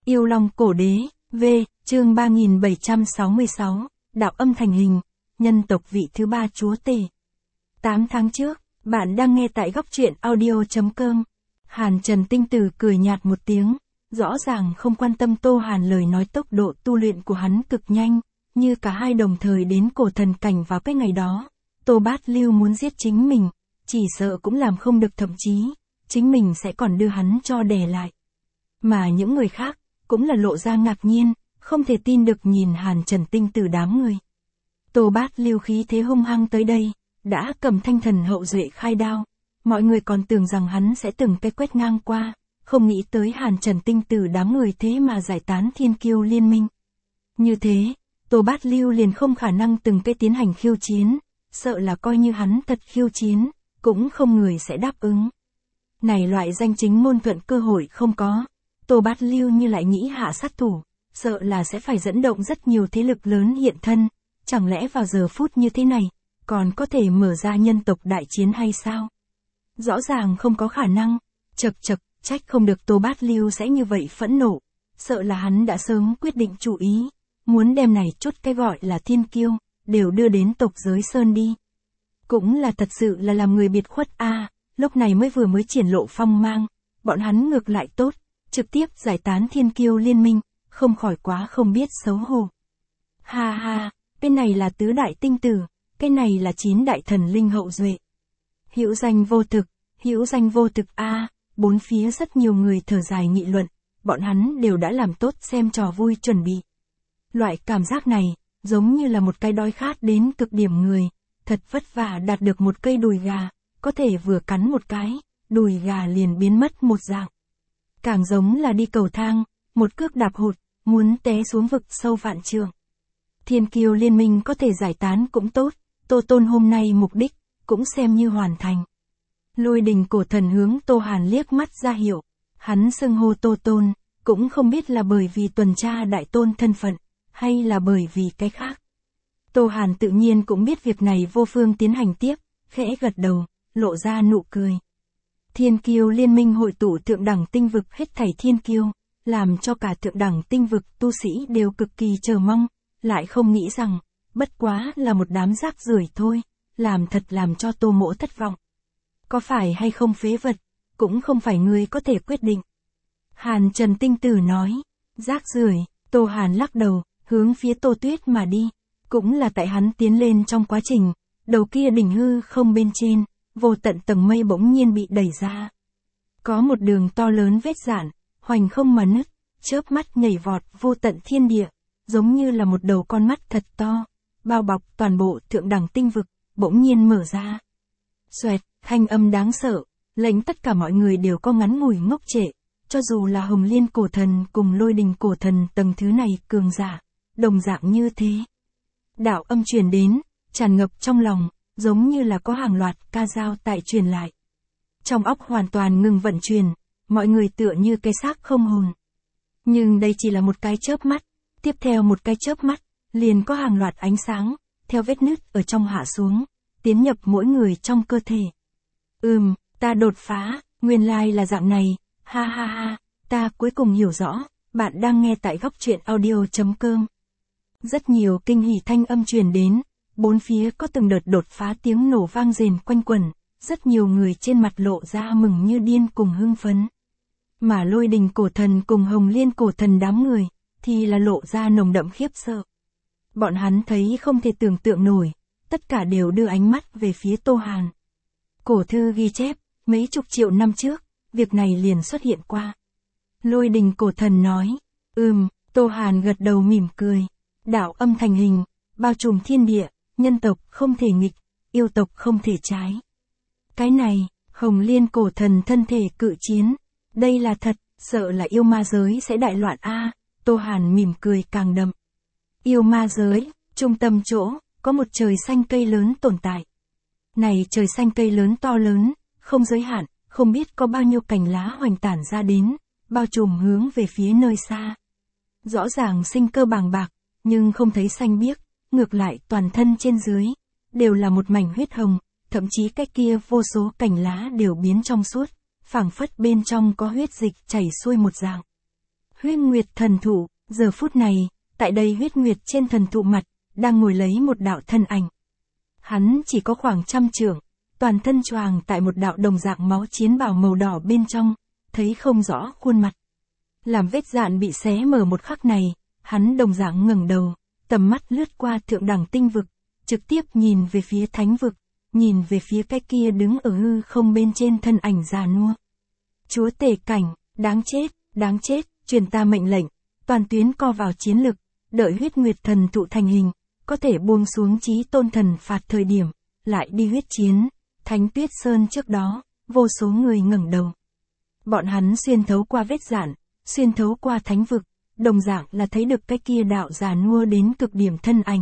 Yêu Long Cổ Đế, V, chương 3766, Đạo Âm Thành Hình, nhân tộc vị thứ 3 chúa tể. 8 tháng trước, bạn đang nghe tại góc truyện audio.com. Hàn Trần Tinh Tử cười nhạt một tiếng, rõ ràng không quan tâm Tô Hàn lời nói. Tốc độ tu luyện của hắn cực nhanh, như cả hai đồng thời đến cổ thần cảnh vào cái ngày đó. Tô Bát Lưu muốn giết chính mình, chỉ sợ cũng làm không được, thậm chí, chính mình sẽ còn đưa hắn cho đè lại. Mà những người khác, cũng là lộ ra ngạc nhiên, không thể tin được nhìn Hàn Trần Tinh Tử đám người. Tô Bát Lưu khí thế hung hăng tới đây, đã cầm thanh thần hậu duệ khai đao. Mọi người còn tưởng rằng hắn sẽ từng cái quét ngang qua, không nghĩ tới Hàn Trần Tinh Tử đám người thế mà giải tán Thiên Kiêu liên minh. Như thế, Tô Bát Lưu liền không khả năng từng cái tiến hành khiêu chiến, sợ là coi như hắn thật khiêu chiến, cũng không người sẽ đáp ứng. Này loại danh chính ngôn thuận cơ hội không có, Tô Bát Lưu như lại nghĩ hạ sát thủ, sợ là sẽ phải dẫn động rất nhiều thế lực lớn hiện thân, chẳng lẽ vào giờ phút như thế này, còn có thể mở ra nhân tộc đại chiến hay sao? Rõ ràng không có khả năng, chật, trách không được Tô Bát Lưu sẽ như vậy phẫn nộ, sợ là hắn đã sớm quyết định chủ ý, muốn đem này chút cái gọi là thiên kiêu, đều đưa đến tộc giới sơn đi. Cũng là thật sự là làm người biệt khuất lúc này mới triển lộ phong mang, bọn hắn ngược lại tốt, trực tiếp giải tán Thiên Kiêu liên minh, không khỏi quá không biết xấu hổ. Ha, cái này là tứ đại tinh tử, cái này là 9 đại thần linh hậu duệ. Hữu danh vô thực bốn phía rất nhiều người thở dài nghị luận, bọn hắn đều đã làm tốt xem trò vui chuẩn bị. Loại cảm giác này, giống như là một cái đói khát đến cực điểm người, thật vất vả đạt được một cây đùi gà, có thể vừa cắn một cái, đùi gà liền biến mất một dạng. Càng giống là đi cầu thang, một cước đạp hụt, muốn té xuống vực sâu vạn trượng. Thiên Kiêu liên minh có thể giải tán cũng tốt, Tô Tôn hôm nay mục đích, cũng xem như hoàn thành. Lôi Đình cổ thần hướng Tô Hàn liếc mắt ra hiệu, hắn xưng hô Tô Tôn, cũng không biết là bởi vì tuần tra đại tôn thân phận, hay là bởi vì cái khác. Tô Hàn tự nhiên cũng biết việc này vô phương tiến hành tiếp, khẽ gật đầu, lộ ra nụ cười. Thiên Kiêu liên minh hội tụ thượng đẳng tinh vực hết thảy thiên kiêu, làm cho cả thượng đẳng tinh vực tu sĩ đều cực kỳ chờ mong, lại không nghĩ rằng, bất quá là một đám rác rưởi thôi, làm cho Tô Mỗ thất vọng. Có phải hay không phế vật, cũng không phải ngươi có thể quyết định. Hàn Trần Tinh Tử nói, rác rưởi, Tô Hàn lắc đầu, hướng phía Tô Tuyết mà đi, cũng là tại hắn tiến lên trong quá trình, đầu kia đỉnh hư không bên trên, vô tận tầng mây bỗng nhiên bị đẩy ra. Có một đường to lớn vết rạn, hoành không mà nứt, chớp mắt nhảy vọt vô tận thiên địa, giống như là một đầu con mắt thật to, bao bọc toàn bộ thượng đẳng tinh vực, bỗng nhiên mở ra. Xoẹt, thanh âm đáng sợ, lệnh tất cả mọi người đều có ngắn ngủi ngốc trệ, cho dù là Hồng Liên cổ thần cùng Lôi Đình cổ thần tầng thứ này cường giả, đồng dạng như thế. Đạo âm truyền đến, tràn ngập trong lòng, giống như là có hàng loạt ca dao tại truyền lại. Trong óc hoàn toàn ngừng vận chuyển, mọi người tựa như cái xác không hồn. Nhưng đây chỉ là một cái chớp mắt, tiếp theo một cái chớp mắt, liền có hàng loạt ánh sáng, theo vết nứt ở trong hạ xuống, tiến nhập mỗi người trong cơ thể. Ta đột phá, nguyên lai là dạng này, ha, ta cuối cùng hiểu rõ, bạn đang nghe tại góc truyện audio.com. Rất nhiều kinh hỉ thanh âm truyền đến, bốn phía có từng đợt đột phá tiếng nổ vang rền quanh quẩn, rất nhiều người trên mặt lộ ra mừng như điên cùng hưng phấn. Mà Lôi Đình cổ thần cùng Hồng Liên cổ thần đám người, thì là lộ ra nồng đậm khiếp sợ. Bọn hắn thấy không thể tưởng tượng nổi, tất cả đều đưa ánh mắt về phía Tô Hàn. Cổ thư ghi chép, mấy chục triệu năm trước, việc này liền xuất hiện qua. Lôi Đình cổ thần nói, Tô Hàn gật đầu mỉm cười, đạo âm thành hình, bao trùm thiên địa, nhân tộc không thể nghịch, yêu tộc không thể trái. Cái này, Hồng Liên cổ thần thân thể cự chiến, đây là thật, sợ là yêu ma giới sẽ đại loạn Tô Hàn mỉm cười càng đậm. Yêu ma giới, trung tâm chỗ, có một trời xanh cây lớn tồn tại. Này trời xanh cây lớn to lớn, không giới hạn, không biết có bao nhiêu cành lá hoành tản ra đến, bao trùm hướng về phía nơi xa. Rõ ràng sinh cơ bàng bạc, nhưng không thấy xanh biếc, ngược lại toàn thân trên dưới, đều là một mảnh huyết hồng, thậm chí cái kia vô số cành lá đều biến trong suốt, phảng phất bên trong có huyết dịch chảy xuôi một dạng. Huyết Nguyệt thần thụ, giờ phút này, tại đây huyết nguyệt trên thần thụ mặt, đang ngồi lấy một đạo thân ảnh. Hắn chỉ có khoảng 100 trượng, toàn thân choàng tại một đạo đồng dạng máu chiến bào màu đỏ bên trong, thấy không rõ khuôn mặt. Làm vết dạn bị xé mở một khắc này, hắn đồng dạng ngẩng đầu, tầm mắt lướt qua thượng đẳng tinh vực, trực tiếp nhìn về phía thánh vực, nhìn về phía cái kia đứng ở hư không bên trên thân ảnh già nua. Chúa tể cảnh, đáng chết, truyền ta mệnh lệnh, toàn tuyến co vào chiến lực, đợi huyết nguyệt thần thụ thành hình, có thể buông xuống chí tôn thần phạt thời điểm, lại đi huyết chiến. Thánh Tuyết Sơn trước đó, vô số người ngẩng đầu. Bọn hắn xuyên thấu qua vết dạn, xuyên thấu qua thánh vực, đồng dạng là thấy được cái kia đạo già nua đến cực điểm thân ảnh.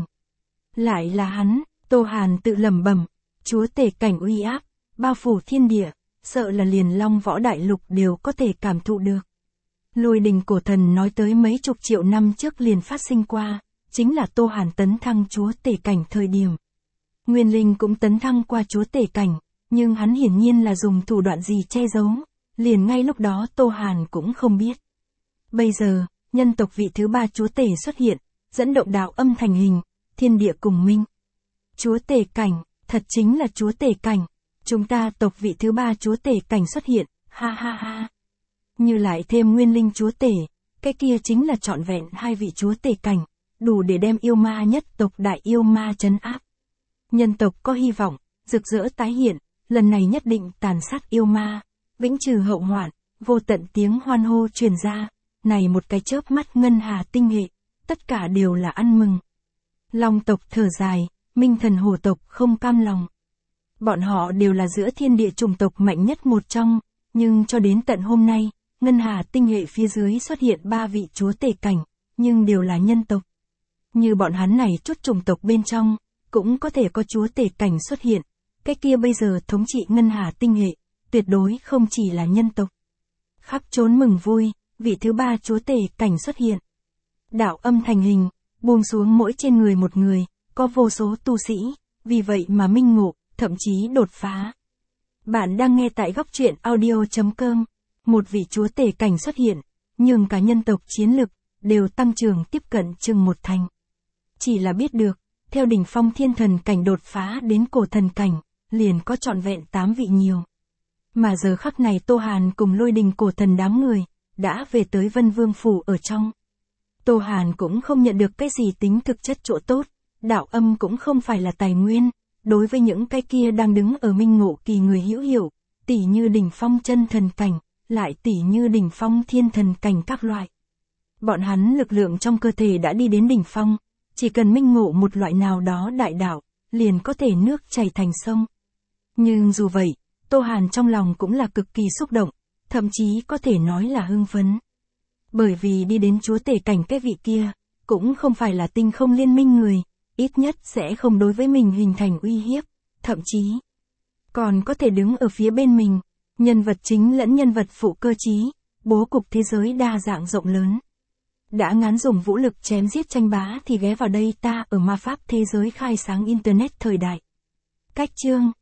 Lại là hắn, Tô Hàn tự lẩm bẩm, chúa tể cảnh uy áp, bao phủ thiên địa, sợ là liền Long Võ Đại Lục đều có thể cảm thụ được. Lôi đình cổ thần nói tới mấy chục triệu năm trước liền phát sinh qua, chính là Tô Hàn tấn thăng chúa tể cảnh thời điểm. Nguyên Linh cũng tấn thăng qua chúa tể cảnh, nhưng hắn hiển nhiên là dùng thủ đoạn gì che giấu, liền ngay lúc đó Tô Hàn cũng không biết. Bây giờ, nhân tộc vị thứ 3 chúa tể xuất hiện, dẫn động đạo âm thành hình, thiên địa cùng minh. Chúa tể cảnh, thật chính là chúa tể cảnh, chúng ta tộc vị thứ 3 chúa tể cảnh xuất hiện, ha ha ha. Như lại thêm Nguyên Linh chúa tể, cái kia chính là trọn vẹn 2 vị chúa tể cảnh, đủ để đem yêu ma nhất tộc đại yêu ma trấn áp. Nhân tộc có hy vọng, rực rỡ tái hiện, lần này nhất định tàn sát yêu ma, vĩnh trừ hậu hoạn, vô tận tiếng hoan hô truyền ra, này một cái chớp mắt ngân hà tinh hệ, tất cả đều là ăn mừng. Long tộc thở dài, Minh Thần Hổ tộc không cam lòng. Bọn họ đều là giữa thiên địa chủng tộc mạnh nhất một trong, nhưng cho đến tận hôm nay, ngân hà tinh hệ phía dưới xuất hiện 3 vị chúa tể cảnh, nhưng đều là nhân tộc. Như bọn hắn này chút chủng tộc bên trong, cũng có thể có chúa tể cảnh xuất hiện, cái kia bây giờ thống trị ngân hà tinh hệ, tuyệt đối không chỉ là nhân tộc. Khắp trốn mừng vui, vị thứ 3 chúa tể cảnh xuất hiện. Đạo âm thành hình, buông xuống mỗi trên người một người, có vô số tu sĩ, vì vậy mà minh ngộ, thậm chí đột phá. Bạn đang nghe tại góc truyện audio.com, một vị chúa tể cảnh xuất hiện, nhưng cả nhân tộc chiến lực, đều tăng trưởng tiếp cận chừng 1 thành. Chỉ là biết được, theo đỉnh phong thiên thần cảnh đột phá đến cổ thần cảnh, liền có trọn vẹn 8 vị nhiều. Mà giờ khắc này Tô Hàn cùng lôi đình cổ thần đám người, đã về tới Vân Vương Phủ ở trong. Tô Hàn cũng không nhận được cái gì tính thực chất chỗ tốt, đạo âm cũng không phải là tài nguyên, đối với những cái kia đang đứng ở minh ngộ kỳ người hữu hiệu, tỉ như đỉnh phong chân thần cảnh, lại tỉ như đỉnh phong thiên thần cảnh các loại. Bọn hắn lực lượng trong cơ thể đã đi đến đỉnh phong, chỉ cần minh ngộ một loại nào đó đại đạo, liền có thể nước chảy thành sông. Nhưng dù vậy, Tô Hàn trong lòng cũng là cực kỳ xúc động, thậm chí có thể nói là hưng phấn. Bởi vì đi đến chúa tể cảnh cái vị kia, cũng không phải là tinh không liên minh người, ít nhất sẽ không đối với mình hình thành uy hiếp, thậm chí còn có thể đứng ở phía bên mình, nhân vật chính lẫn nhân vật phụ cơ chí, bố cục thế giới đa dạng rộng lớn. Đã ngán dùng vũ lực chém giết tranh bá thì ghé vào đây ta ở ma pháp thế giới khai sáng internet thời đại. Cách chương